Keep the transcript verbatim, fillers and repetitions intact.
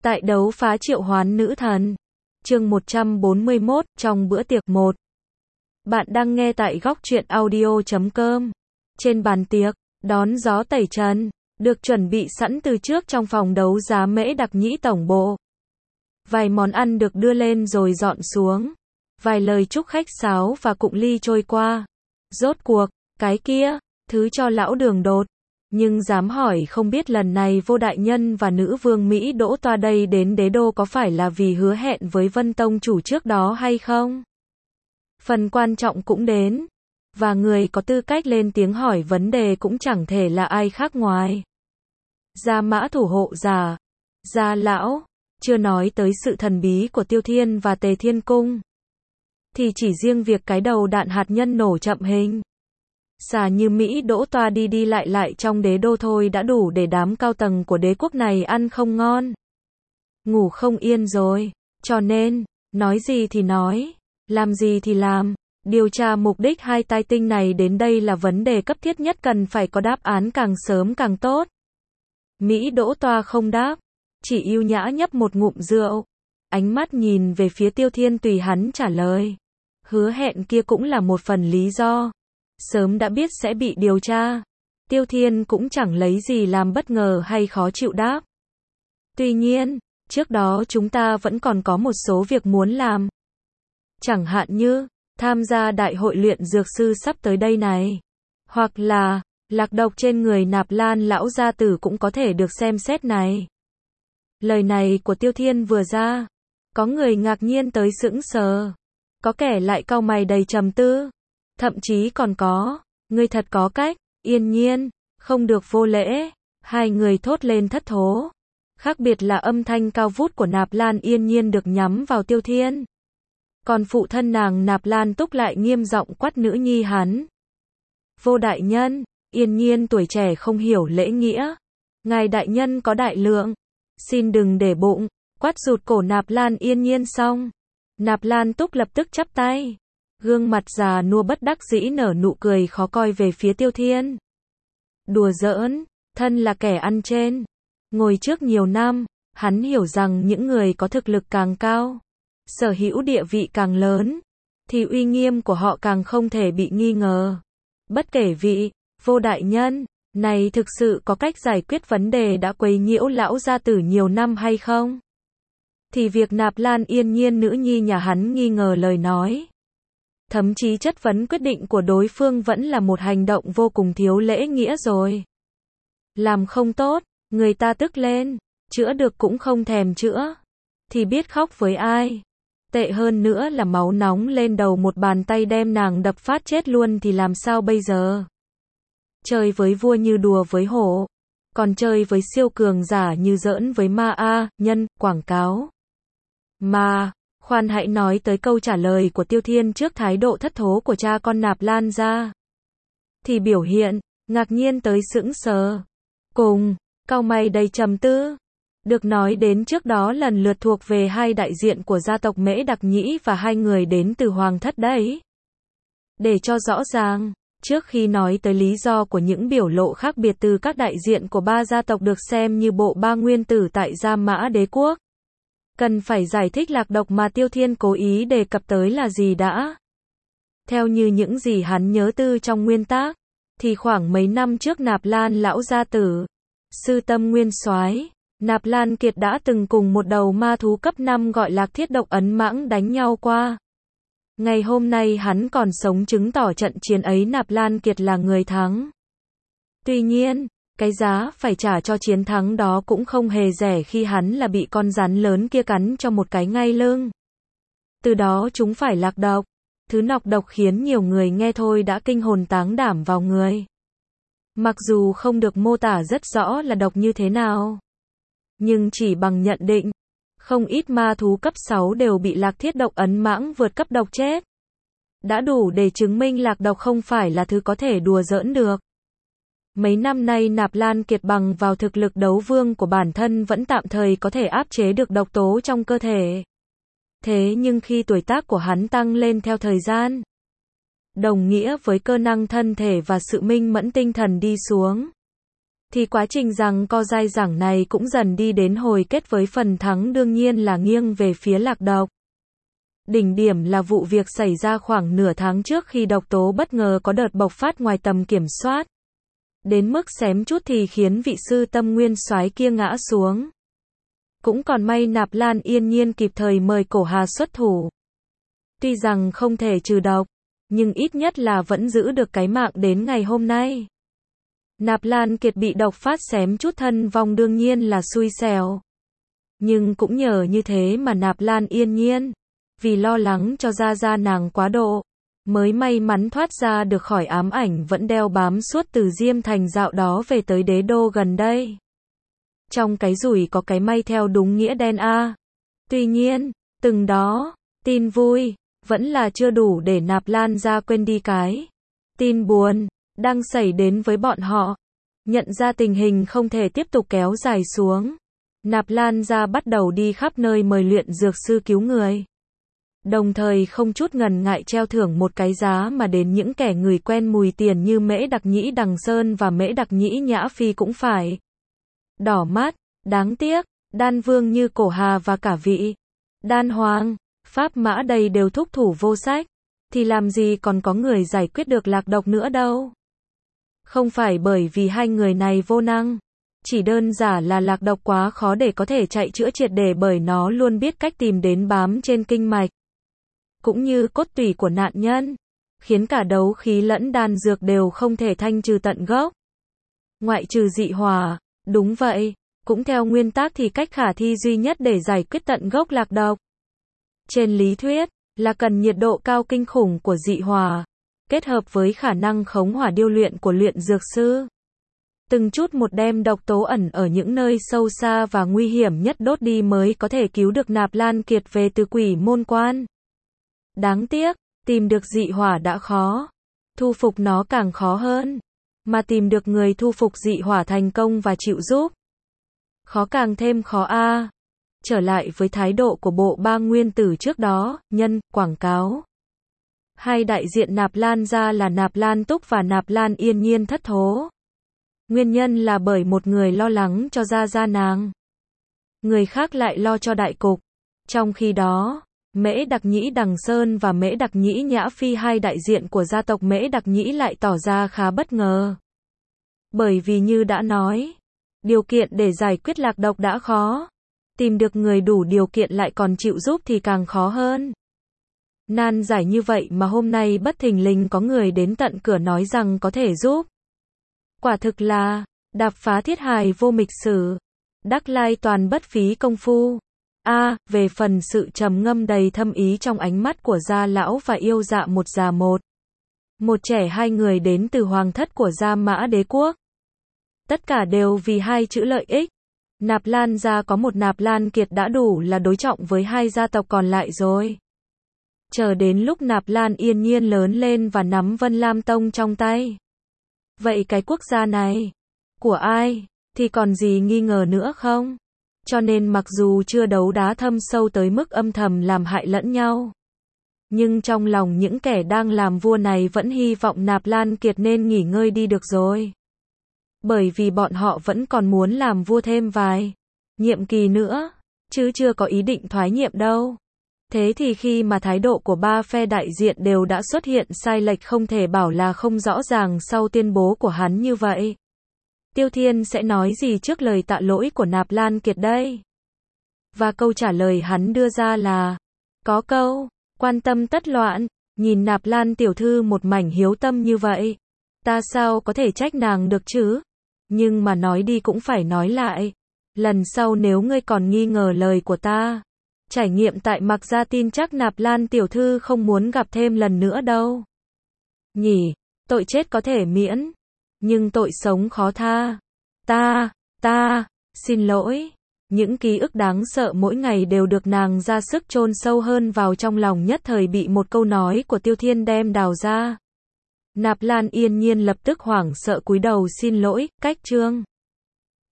Tại đấu phá triệu hoán nữ thần. Chương một trăm bốn mươi mốt, trong bữa tiệc một. Bạn đang nghe tại góc truyện audio chấm com. Trên bàn tiệc, đón gió tẩy trần, được chuẩn bị sẵn từ trước trong phòng đấu giá Mễ Đặc Nhĩ tổng bộ. Vài món ăn được đưa lên rồi dọn xuống. Vài lời chúc khách sáo và cụng ly trôi qua. Rốt cuộc, cái kia, thứ cho lão đường đột. Nhưng dám hỏi không biết lần này Vô Đại Nhân và nữ vương Mỹ Đỗ Toa đây đến đế đô có phải là vì hứa hẹn với Vân Tông chủ trước đó hay không? Phần quan trọng cũng đến. Và người có tư cách lên tiếng hỏi vấn đề cũng chẳng thể là ai khác ngoài Gia Mã thủ hộ giả, Gia lão, chưa nói tới sự thần bí của Tiêu Thiên và Tề Thiên Cung. Thì chỉ riêng việc cái đầu đạn hạt nhân nổ chậm hình xà như Mỹ Đỗ Toa đi đi lại lại trong đế đô thôi đã đủ để đám cao tầng của đế quốc này ăn không ngon, ngủ không yên rồi. Cho nên, nói gì thì nói, làm gì thì làm, điều tra mục đích hai tai tinh này đến đây là vấn đề cấp thiết nhất, cần phải có đáp án càng sớm càng tốt. Mỹ Đỗ Toa không đáp, chỉ yêu nhã nhấp một ngụm rượu, ánh mắt nhìn về phía Tiêu Thiên tùy hắn trả lời. Hứa hẹn kia cũng là một phần lý do. Sớm đã biết sẽ bị điều tra. Tiêu Thiên cũng chẳng lấy gì làm bất ngờ hay khó chịu đáp. Tuy nhiên, trước đó chúng ta vẫn còn có một số việc muốn làm. Chẳng hạn như, tham gia đại hội luyện dược sư sắp tới đây này. Hoặc là, lạc độc trên người Nạp Lan lão gia tử cũng có thể được xem xét này. Lời này của Tiêu Thiên vừa ra, có người ngạc nhiên tới sững sờ. Có kẻ lại cau mày đầy trầm tư. Thậm chí còn có, ngươi thật có cách, Yên Nhiên, không được vô lễ. Hai người thốt lên thất thố. Khác biệt là âm thanh cao vút của Nạp Lan Yên Nhiên được nhắm vào Tiêu Thiên. Còn phụ thân nàng Nạp Lan Túc lại nghiêm giọng quát nữ nhi hắn. Vô đại nhân, Yên Nhiên tuổi trẻ không hiểu lễ nghĩa. Ngài đại nhân có đại lượng, xin đừng để bụng. Quát rụt cổ Nạp Lan Yên Nhiên xong, Nạp Lan Túc lập tức chắp tay. Gương mặt già nua bất đắc dĩ nở nụ cười khó coi về phía Tiêu Thiên. Đùa giỡn, thân là kẻ ăn trên, ngồi trước nhiều năm, hắn hiểu rằng những người có thực lực càng cao, sở hữu địa vị càng lớn, thì uy nghiêm của họ càng không thể bị nghi ngờ. Bất kể vị, Vô đại nhân, này thực sự có cách giải quyết vấn đề đã quấy nhiễu lão gia tử nhiều năm hay không? Thì việc Nạp Lan Yên Nhiên nữ nhi nhà hắn nghi ngờ lời nói, thậm chí chất vấn quyết định của đối phương vẫn là một hành động vô cùng thiếu lễ nghĩa rồi. Làm không tốt, người ta tức lên, chữa được cũng không thèm chữa, thì biết khóc với ai. Tệ hơn nữa là máu nóng lên đầu một bàn tay đem nàng đập phát chết luôn thì làm sao bây giờ? Chơi với vua như đùa với hổ, còn chơi với siêu cường giả như giỡn với ma a, nhân, quảng cáo. Mà, khoan hãy nói tới câu trả lời của Tiêu Thiên trước thái độ thất thố của cha con Nạp Lan gia. Thì biểu hiện, ngạc nhiên tới sững sờ. Cùng, cau mày đầy trầm tư. Được nói đến trước đó lần lượt thuộc về hai đại diện của gia tộc Mễ Đặc Nhĩ và hai người đến từ Hoàng thất đấy. Để cho rõ ràng, trước khi nói tới lý do của những biểu lộ khác biệt từ các đại diện của ba gia tộc được xem như bộ ba nguyên tử tại Gia Mã đế quốc, cần phải giải thích lạc độc mà Tiêu Thiên cố ý đề cập tới là gì đã. Theo như những gì hắn nhớ tư trong nguyên tác, thì khoảng mấy năm trước Nạp Lan lão gia tử, sư tâm nguyên soái, Nạp Lan Kiệt đã từng cùng một đầu ma thú cấp năm gọi Lạc Thiết Độc Ấn Mãng đánh nhau qua. Ngày hôm nay hắn còn sống chứng tỏ trận chiến ấy Nạp Lan Kiệt là người thắng. Tuy nhiên, cái giá phải trả cho chiến thắng đó cũng không hề rẻ khi hắn là bị con rắn lớn kia cắn cho một cái ngay lưng. Từ đó chúng phải lạc độc. Thứ nọc độc khiến nhiều người nghe thôi đã kinh hồn táng đảm vào người. Mặc dù không được mô tả rất rõ là độc như thế nào, nhưng chỉ bằng nhận định, không ít ma thú cấp sáu đều bị Lạc Thiết Độc Ấn Mãng vượt cấp độc chết. Đã đủ để chứng minh lạc độc không phải là thứ có thể đùa giỡn được. Mấy năm nay Nạp Lan Kiệt bằng vào thực lực đấu vương của bản thân vẫn tạm thời có thể áp chế được độc tố trong cơ thể. Thế nhưng khi tuổi tác của hắn tăng lên theo thời gian, đồng nghĩa với cơ năng thân thể và sự minh mẫn tinh thần đi xuống. thì quá trình giằng co dai dẳng này cũng dần đi đến hồi kết với phần thắng đương nhiên là nghiêng về phía Lạc Độc. Đỉnh điểm là vụ việc xảy ra khoảng nửa tháng trước khi độc tố bất ngờ có đợt bộc phát ngoài tầm kiểm soát. Đến mức xém chút thì khiến vị sư Tâm Nguyên soái kia ngã xuống. Cũng còn may Nạp Lan Yên Nhiên kịp thời mời Cổ Hà xuất thủ. Tuy rằng không thể trừ độc, nhưng ít nhất là vẫn giữ được cái mạng đến ngày hôm nay. Nạp Lan Kiệt bị độc phát xém chút thân vong đương nhiên là xui xẻo. Nhưng cũng nhờ như thế mà Nạp Lan Yên Nhiên, vì lo lắng cho Gia Gia nàng quá độ, mới may mắn thoát ra được khỏi ám ảnh vẫn đeo bám suốt từ Diêm Thành dạo đó về tới đế đô gần đây. Trong cái rủi có cái may theo đúng nghĩa đen a. Tuy nhiên, từng đó, tin vui, vẫn là chưa đủ để Nạp Lan gia quên đi cái tin buồn, đang xảy đến với bọn họ. Nhận ra tình hình không thể tiếp tục kéo dài xuống. Nạp Lan gia bắt đầu đi khắp nơi mời luyện dược sư cứu người. Đồng thời không chút ngần ngại treo thưởng một cái giá mà đến những kẻ người quen mùi tiền như Mễ Đặc Nhĩ Đằng Sơn và Mễ Đặc Nhĩ Nhã Phi cũng phải đỏ mắt. Đáng tiếc, Đan Vương như Cổ Hà và cả vị Đan Hoàng, Pháp Mã đây đều thúc thủ vô sách, thì làm gì còn có người giải quyết được Lạc Độc nữa đâu. Không phải bởi vì hai người này vô năng, chỉ đơn giản là Lạc Độc quá khó để có thể chạy chữa triệt để bởi nó luôn biết cách tìm đến bám trên kinh mạch, cũng như cốt tủy của nạn nhân, khiến cả đấu khí lẫn đan dược đều không thể thanh trừ tận gốc. Ngoại trừ dị hỏa, đúng vậy, cũng theo nguyên tắc thì cách khả thi duy nhất để giải quyết tận gốc Lạc Độc, trên lý thuyết, là cần nhiệt độ cao kinh khủng của dị hỏa, kết hợp với khả năng khống hỏa điêu luyện của luyện dược sư. Từng chút một đem độc tố ẩn ở những nơi sâu xa và nguy hiểm nhất đốt đi mới có thể cứu được Nạp Lan Kiệt về từ quỷ môn quan. Đáng tiếc, tìm được dị hỏa đã khó, thu phục nó càng khó hơn, mà tìm được người thu phục dị hỏa thành công và chịu giúp, khó càng thêm khó a. À. Trở lại với thái độ của bộ ba nguyên tử trước đó, nhân, quảng cáo. Hai đại diện Nạp Lan gia là Nạp Lan Túc và Nạp Lan Yên Nhiên thất thố. Nguyên nhân là bởi một người lo lắng cho Gia Gia nàng, người khác lại lo cho đại cục. Trong khi đó, Mễ Đặc Nhĩ Đằng Sơn và Mễ Đặc Nhĩ Nhã Phi, hai đại diện của gia tộc Mễ Đặc Nhĩ, lại tỏ ra khá bất ngờ. Bởi vì như đã nói, điều kiện để giải quyết Lạc Độc đã khó, tìm được người đủ điều kiện lại còn chịu giúp thì càng khó hơn. Nan giải như vậy mà hôm nay bất thình lình có người đến tận cửa nói rằng có thể giúp. Quả thực là đạp phá thiết hài vô mịch sử, đắc lai toàn bất phí công phu. A, à, về phần sự trầm ngâm đầy thâm ý trong ánh mắt của Gia lão và yêu dạ một già một một trẻ, hai người đến từ hoàng thất của Gia Mã đế quốc. Tất cả đều vì hai chữ lợi ích. Nạp Lan gia có một Nạp Lan Kiệt đã đủ là đối trọng với hai gia tộc còn lại rồi. Chờ đến lúc Nạp Lan Yên Nhiên lớn lên và nắm Vân Lam Tông trong tay, vậy cái quốc gia này của ai thì còn gì nghi ngờ nữa không? Cho nên mặc dù chưa đấu đá thâm sâu tới mức âm thầm làm hại lẫn nhau, nhưng trong lòng những kẻ đang làm vua này vẫn hy vọng Nạp Lan Kiệt nên nghỉ ngơi đi được rồi. Bởi vì bọn họ vẫn còn muốn làm vua thêm vài nhiệm kỳ nữa, chứ chưa có ý định thoái nhiệm đâu. Thế thì khi mà thái độ của ba phe đại diện đều đã xuất hiện sai lệch không thể bảo là không rõ ràng sau tuyên bố của hắn như vậy, Tiêu Thiên sẽ nói gì trước lời tạ lỗi của Nạp Lan Kiệt đây? Và câu trả lời hắn đưa ra là, có câu, quan tâm tất loạn, nhìn Nạp Lan tiểu thư một mảnh hiếu tâm như vậy, ta sao có thể trách nàng được chứ? Nhưng mà nói đi cũng phải nói lại, lần sau nếu ngươi còn nghi ngờ lời của ta, trải nghiệm tại Mạc Gia tin chắc Nạp Lan tiểu thư không muốn gặp thêm lần nữa đâu. Nhỉ, tội chết có thể miễn, nhưng tội sống khó tha. Ta, ta, xin lỗi. Những ký ức đáng sợ mỗi ngày đều được nàng ra sức chôn sâu hơn vào trong lòng, nhất thời bị một câu nói của Tiêu Thiên đem đào ra. Nạp Lan Yên Nhiên lập tức hoảng sợ cúi đầu xin lỗi, cách trương.